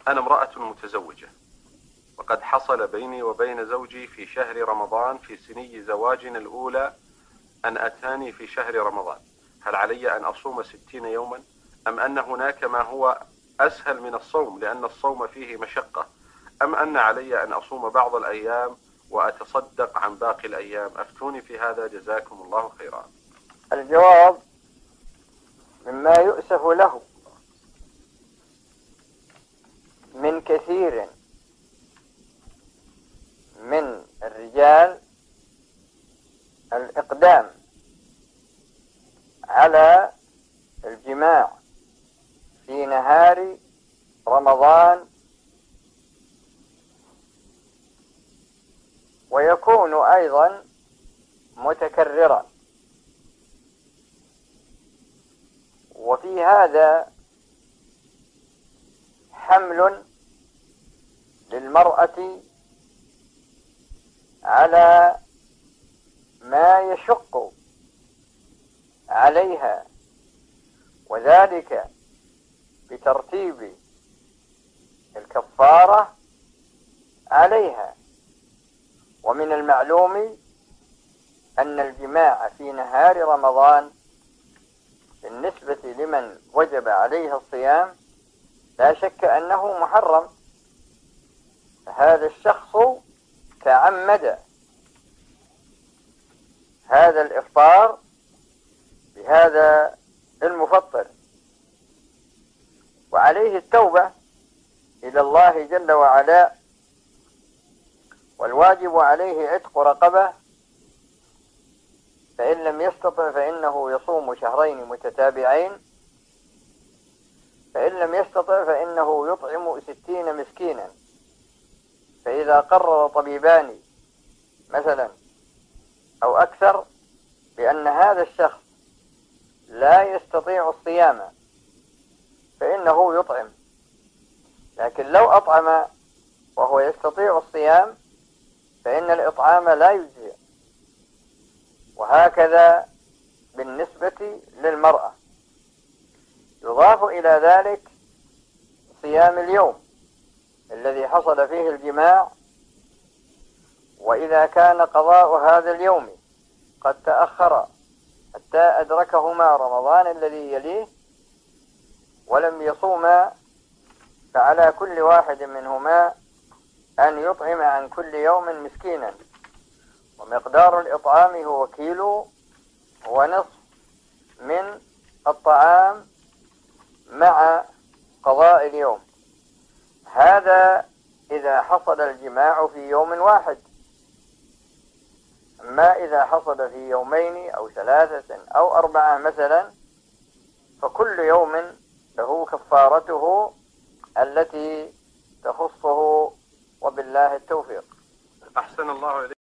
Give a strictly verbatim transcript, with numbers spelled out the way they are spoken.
أنا امرأة متزوجة، وقد حصل بيني وبين زوجي في شهر رمضان في سني زواجنا الأولى أن أتاني في شهر رمضان. هل علي أن أصوم ستين يوما أم أن هناك ما هو أسهل من الصوم لأن الصوم فيه مشقة، أم أن علي أن أصوم بعض الأيام وأتصدق عن باقي الأيام؟ أفتوني في هذا جزاكم الله خيرا. الجواب: مما يؤسف له من كثير من الرجال الإقدام على الجماع في نهار رمضان، ويكون أيضا متكررا. وفي هذا حمل للمرأة على ما يشق عليها، وذلك بترتيب الكفارة عليها. ومن المعلوم أن الجماع في نهار رمضان بالنسبة لمن وجب عليه الصيام لا شك أنه محرم، فهذا الشخص تعمد هذا الإفطار بهذا المفطر، وعليه التوبة إلى الله جل وعلا، والواجب عليه عتق رقبة، فإن لم يستطع فإنه يصوم شهرين متتابعين، فإن لم يستطع فإنه يطعم ستين مسكينا. فإذا قرر طبيبان مثلا أو أكثر بأن هذا الشخص لا يستطيع الصيام فإنه يطعم، لكن لو أطعم وهو يستطيع الصيام فإن الإطعام لا يجزي. وهكذا بالنسبة للمرأة. يضاف إلى ذلك صيام اليوم الذي حصل فيه الجماع، وإذا كان قضاء هذا اليوم قد تأخر حتى أدركهما رمضان الذي يليه ولم يصوما، فعلى كل واحد منهما أن يطعم عن كل يوم مسكينا، ومقدار الإطعام هو كيلو ونصف من الطعام مع قضاء اليوم. هذا إذا حصل الجماع في يوم واحد. أما إذا حصل في يومين أو ثلاثة أو أربعة مثلا، فكل يوم له كفارته التي تخصه، وبالله التوفيق. أحسن الله إليك.